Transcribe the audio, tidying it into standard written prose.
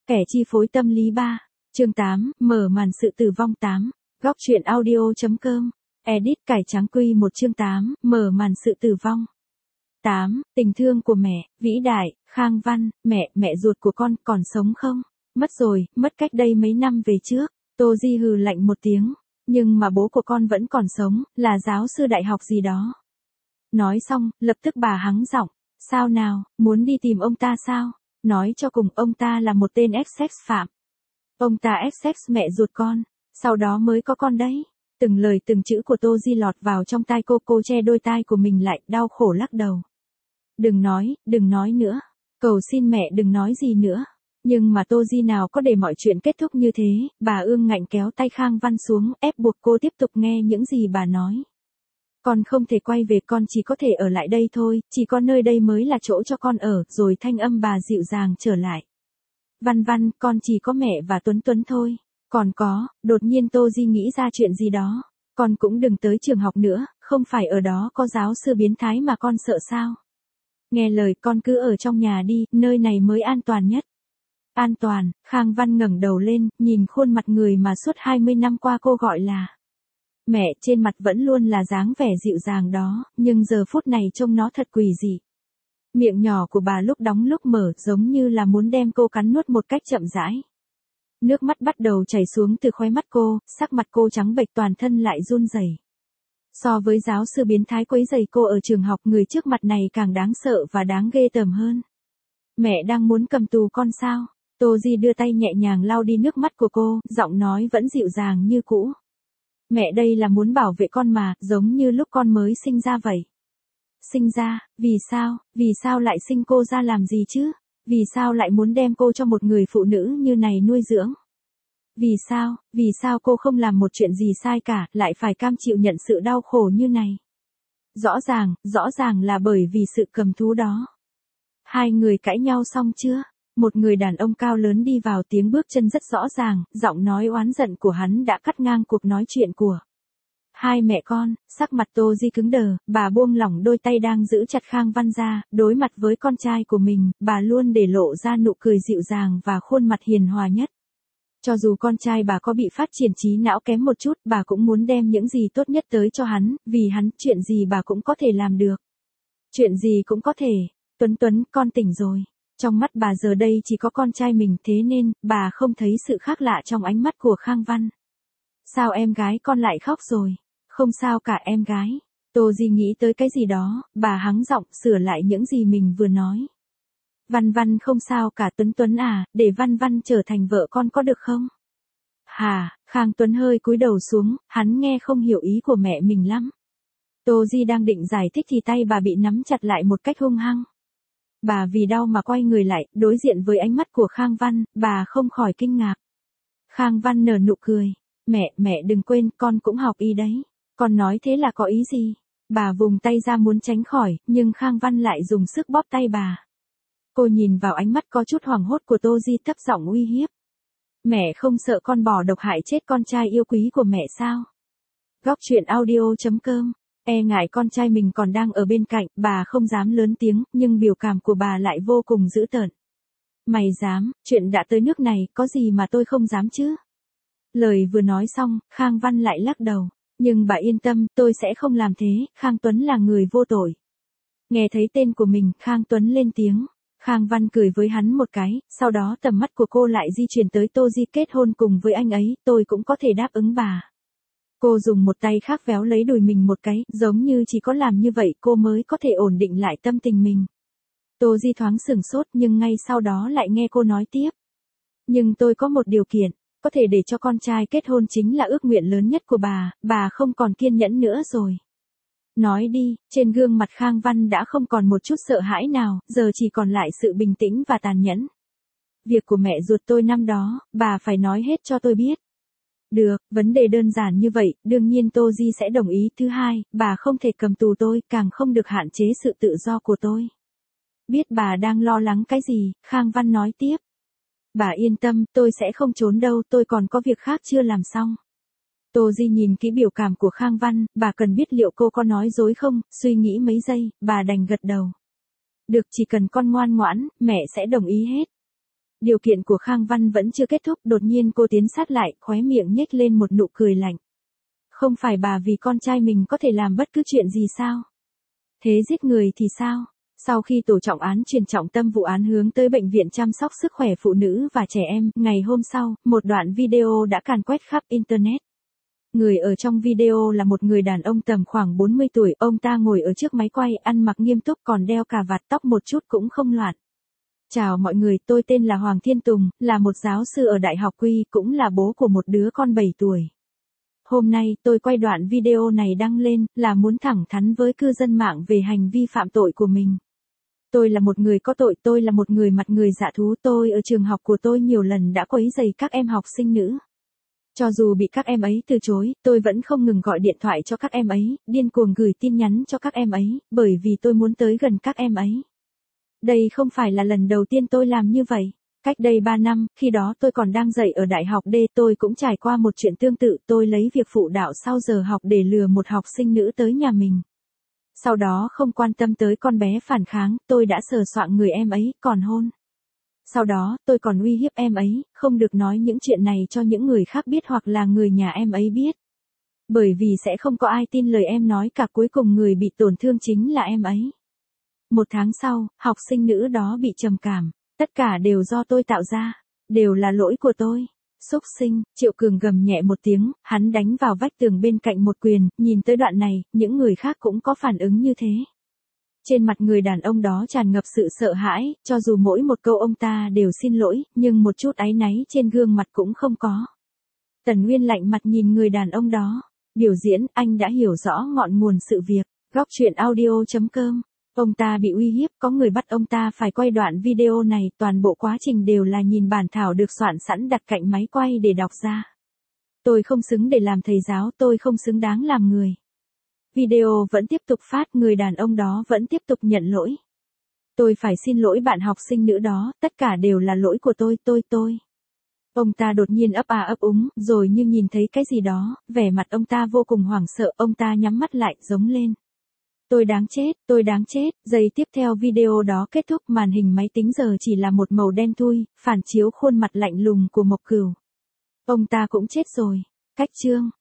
Kẻ chi phối tâm lý 3. Chương 8, mở màn sự tử vong 8. Góc truyện audio.com. Edit cải trắng quy 1 chương 8, mở màn sự tử vong. 8. Tình thương của mẹ, vĩ đại, Khang Văn, mẹ ruột của con còn sống không? Mất rồi, mất cách đây mấy năm về trước. Tô Di hừ lạnh một tiếng. Nhưng mà bố của con vẫn còn sống, là giáo sư đại học gì đó. Nói xong, lập tức bà hắng giọng. Sao nào, muốn đi tìm ông ta sao? Nói cho cùng ông ta là một tên ex-sex phạm. Ông ta ex-sex mẹ ruột con, sau đó mới có con đấy. Từng lời từng chữ của Tô Di lọt vào trong tai cô che đôi tai của mình lại, đau khổ lắc đầu. Đừng nói nữa. Cầu xin mẹ đừng nói gì nữa. Nhưng mà Tô Di nào có để mọi chuyện kết thúc như thế, bà ương ngạnh kéo tay Khang Văn xuống, ép buộc cô tiếp tục nghe những gì bà nói. Con không thể quay về, con chỉ có thể ở lại đây thôi, chỉ có nơi đây mới là chỗ cho con ở, rồi thanh âm bà dịu dàng trở lại. Văn, con chỉ có mẹ và Tuấn thôi. Còn có, đột nhiên Tô Di nghĩ ra chuyện gì đó. Con cũng đừng tới trường học nữa, không phải ở đó có giáo sư biến thái mà con sợ sao. Nghe lời con cứ ở trong nhà đi, nơi này mới an toàn nhất. An toàn, Khang Văn ngẩng đầu lên, nhìn khuôn mặt người mà suốt 20 năm qua cô gọi là mẹ, trên mặt vẫn luôn là dáng vẻ dịu dàng đó, nhưng giờ phút này trông nó thật quỷ dị. Miệng nhỏ của bà lúc đóng lúc mở giống như là muốn đem cô cắn nuốt một cách chậm rãi. Nước mắt bắt đầu chảy xuống từ khóe mắt cô, sắc mặt cô trắng bệch, toàn thân lại run rẩy. So với giáo sư biến thái quấy rầy cô ở trường học, người trước mặt này càng đáng sợ và đáng ghê tởm hơn. Mẹ đang muốn cầm tù con sao? Tô Di đưa tay nhẹ nhàng lau đi nước mắt của cô, giọng nói vẫn dịu dàng như cũ. Mẹ đây là muốn bảo vệ con mà, giống như lúc con mới sinh ra vậy. Sinh ra, vì sao lại sinh cô ra làm gì chứ? Vì sao lại muốn đem cô cho một người phụ nữ như này nuôi dưỡng? Vì sao cô không làm một chuyện gì sai cả, lại phải cam chịu nhận sự đau khổ như này? Rõ ràng là bởi vì sự cầm thú đó. Hai người cãi nhau xong chưa? Một người đàn ông cao lớn đi vào, tiếng bước chân rất rõ ràng, giọng nói oán giận của hắn đã cắt ngang cuộc nói chuyện của hai mẹ con. Sắc mặt Tô Di cứng đờ, bà buông lỏng đôi tay đang giữ chặt Khang Văn ra, đối mặt với con trai của mình, bà luôn để lộ ra nụ cười dịu dàng và khuôn mặt hiền hòa nhất. Cho dù con trai bà có bị phát triển trí não kém một chút, bà cũng muốn đem những gì tốt nhất tới cho hắn, vì hắn, chuyện gì bà cũng có thể làm được. Chuyện gì cũng có thể. Tuấn, con tỉnh rồi. Trong mắt bà giờ đây chỉ có con trai mình, thế nên, bà không thấy sự khác lạ trong ánh mắt của Khang Văn. Sao em gái con lại khóc rồi? Không sao cả em gái. Tô Di nghĩ tới cái gì đó, bà hắng giọng sửa lại những gì mình vừa nói. Văn không sao cả Tuấn à, để Văn trở thành vợ con có được không? Hả? Khang Tuấn hơi cúi đầu xuống, hắn nghe không hiểu ý của mẹ mình lắm. Tô Di đang định giải thích thì tay bà bị nắm chặt lại một cách hung hăng. Bà vì đau mà quay người lại, đối diện với ánh mắt của Khang Văn, bà không khỏi kinh ngạc. Khang Văn nở nụ cười. Mẹ đừng quên, con cũng học y đấy. Con nói thế là có ý gì? Bà vùng tay ra muốn tránh khỏi, nhưng Khang Văn lại dùng sức bóp tay bà. Cô nhìn vào ánh mắt có chút hoảng hốt của Tô Di, thấp giọng uy hiếp. Mẹ không sợ con bỏ độc hại chết con trai yêu quý của mẹ sao? Góc truyện audio.com. E ngại con trai mình còn đang ở bên cạnh, bà không dám lớn tiếng, nhưng biểu cảm của bà lại vô cùng dữ tợn. Mày dám, chuyện đã tới nước này, có gì mà tôi không dám chứ? Lời vừa nói xong, Khang Văn lại lắc đầu. Nhưng bà yên tâm, tôi sẽ không làm thế, Khang Tuấn là người vô tội. Nghe thấy tên của mình, Khang Tuấn lên tiếng. Khang Văn cười với hắn một cái, sau đó tầm mắt của cô lại di chuyển tới Tô Di. Kết hôn cùng với anh ấy, tôi cũng có thể đáp ứng bà. Cô dùng một tay khác véo lấy đùi mình một cái, giống như chỉ có làm như vậy cô mới có thể ổn định lại tâm tình mình. Tô Di thoáng sửng sốt, nhưng ngay sau đó lại nghe cô nói tiếp. Nhưng tôi có một điều kiện, có thể để cho con trai kết hôn chính là ước nguyện lớn nhất của bà không còn kiên nhẫn nữa rồi. Nói đi, trên gương mặt Khang Văn đã không còn một chút sợ hãi nào, giờ chỉ còn lại sự bình tĩnh và tàn nhẫn. Việc của mẹ ruột tôi năm đó, bà phải nói hết cho tôi biết. Được, vấn đề đơn giản như vậy, đương nhiên Tô Di sẽ đồng ý. Thứ hai, bà không thể cầm tù tôi, càng không được hạn chế sự tự do của tôi. Biết bà đang lo lắng cái gì, Khang Văn nói tiếp. Bà yên tâm, tôi sẽ không trốn đâu, tôi còn có việc khác chưa làm xong. Tô Di nhìn kỹ biểu cảm của Khang Văn, bà cần biết liệu cô có nói dối không, suy nghĩ mấy giây, bà đành gật đầu. Được, chỉ cần con ngoan ngoãn, mẹ sẽ đồng ý hết. Điều kiện của Khang Văn vẫn chưa kết thúc, đột nhiên cô tiến sát lại, khóe miệng nhếch lên một nụ cười lạnh. Không phải bà vì con trai mình có thể làm bất cứ chuyện gì sao? Thế giết người thì sao? Sau khi tổ trọng án chuyển trọng tâm vụ án hướng tới bệnh viện chăm sóc sức khỏe phụ nữ và trẻ em, ngày hôm sau, một đoạn video đã càn quét khắp Internet. Người ở trong video là một người đàn ông tầm khoảng 40 tuổi, ông ta ngồi ở trước máy quay, ăn mặc nghiêm túc còn đeo cà vạt, tóc một chút cũng không loạn. Chào mọi người, tôi tên là Hoàng Thiên Tùng, là một giáo sư ở Đại học Quy, cũng là bố của một đứa con 7 tuổi. Hôm nay, tôi quay đoạn video này đăng lên, là muốn thẳng thắn với cư dân mạng về hành vi phạm tội của mình. Tôi là một người có tội, tôi là một người mặt người dạ thú, tôi ở trường học của tôi nhiều lần đã quấy rầy các em học sinh nữ. Cho dù bị các em ấy từ chối, tôi vẫn không ngừng gọi điện thoại cho các em ấy, điên cuồng gửi tin nhắn cho các em ấy, bởi vì tôi muốn tới gần các em ấy. Đây không phải là lần đầu tiên tôi làm như vậy. Cách đây 3 năm, khi đó tôi còn đang dạy ở Đại học D, tôi cũng trải qua một chuyện tương tự, tôi lấy việc phụ đạo sau giờ học để lừa một học sinh nữ tới nhà mình. Sau đó không quan tâm tới con bé phản kháng, tôi đã sờ soạng người em ấy, còn hôn. Sau đó, tôi còn uy hiếp em ấy, không được nói những chuyện này cho những người khác biết hoặc là người nhà em ấy biết. Bởi vì sẽ không có ai tin lời em nói cả, cuối cùng người bị tổn thương chính là em ấy. 1 tháng sau, học sinh nữ đó bị trầm cảm. Tất cả đều do tôi tạo ra. Đều là lỗi của tôi. Xúc sinh, Triệu Cường gầm nhẹ một tiếng, hắn đánh vào vách tường bên cạnh một quyền, nhìn tới đoạn này, những người khác cũng có phản ứng như thế. Trên mặt người đàn ông đó tràn ngập sự sợ hãi, cho dù mỗi một câu ông ta đều xin lỗi, nhưng một chút áy náy trên gương mặt cũng không có. Tần Nguyên lạnh mặt nhìn người đàn ông đó. Biểu diễn, anh đã hiểu rõ ngọn nguồn sự việc. Góc truyện audio.com. Ông ta bị uy hiếp, có người bắt ông ta phải quay đoạn video này, toàn bộ quá trình đều là nhìn bản thảo được soạn sẵn đặt cạnh máy quay để đọc ra. Tôi không xứng để làm thầy giáo, tôi không xứng đáng làm người. Video vẫn tiếp tục phát, người đàn ông đó vẫn tiếp tục nhận lỗi. Tôi phải xin lỗi bạn học sinh nữ đó, tất cả đều là lỗi của tôi. Ông ta đột nhiên ấp a ấp úng, rồi như nhìn thấy cái gì đó, vẻ mặt ông ta vô cùng hoảng sợ, ông ta nhắm mắt lại, giống lên. Tôi đáng chết, giây tiếp theo video đó kết thúc, màn hình máy tính giờ chỉ là một màu đen thui, phản chiếu khuôn mặt lạnh lùng của Mộc Cửu. Ông ta cũng chết rồi. Cách chương.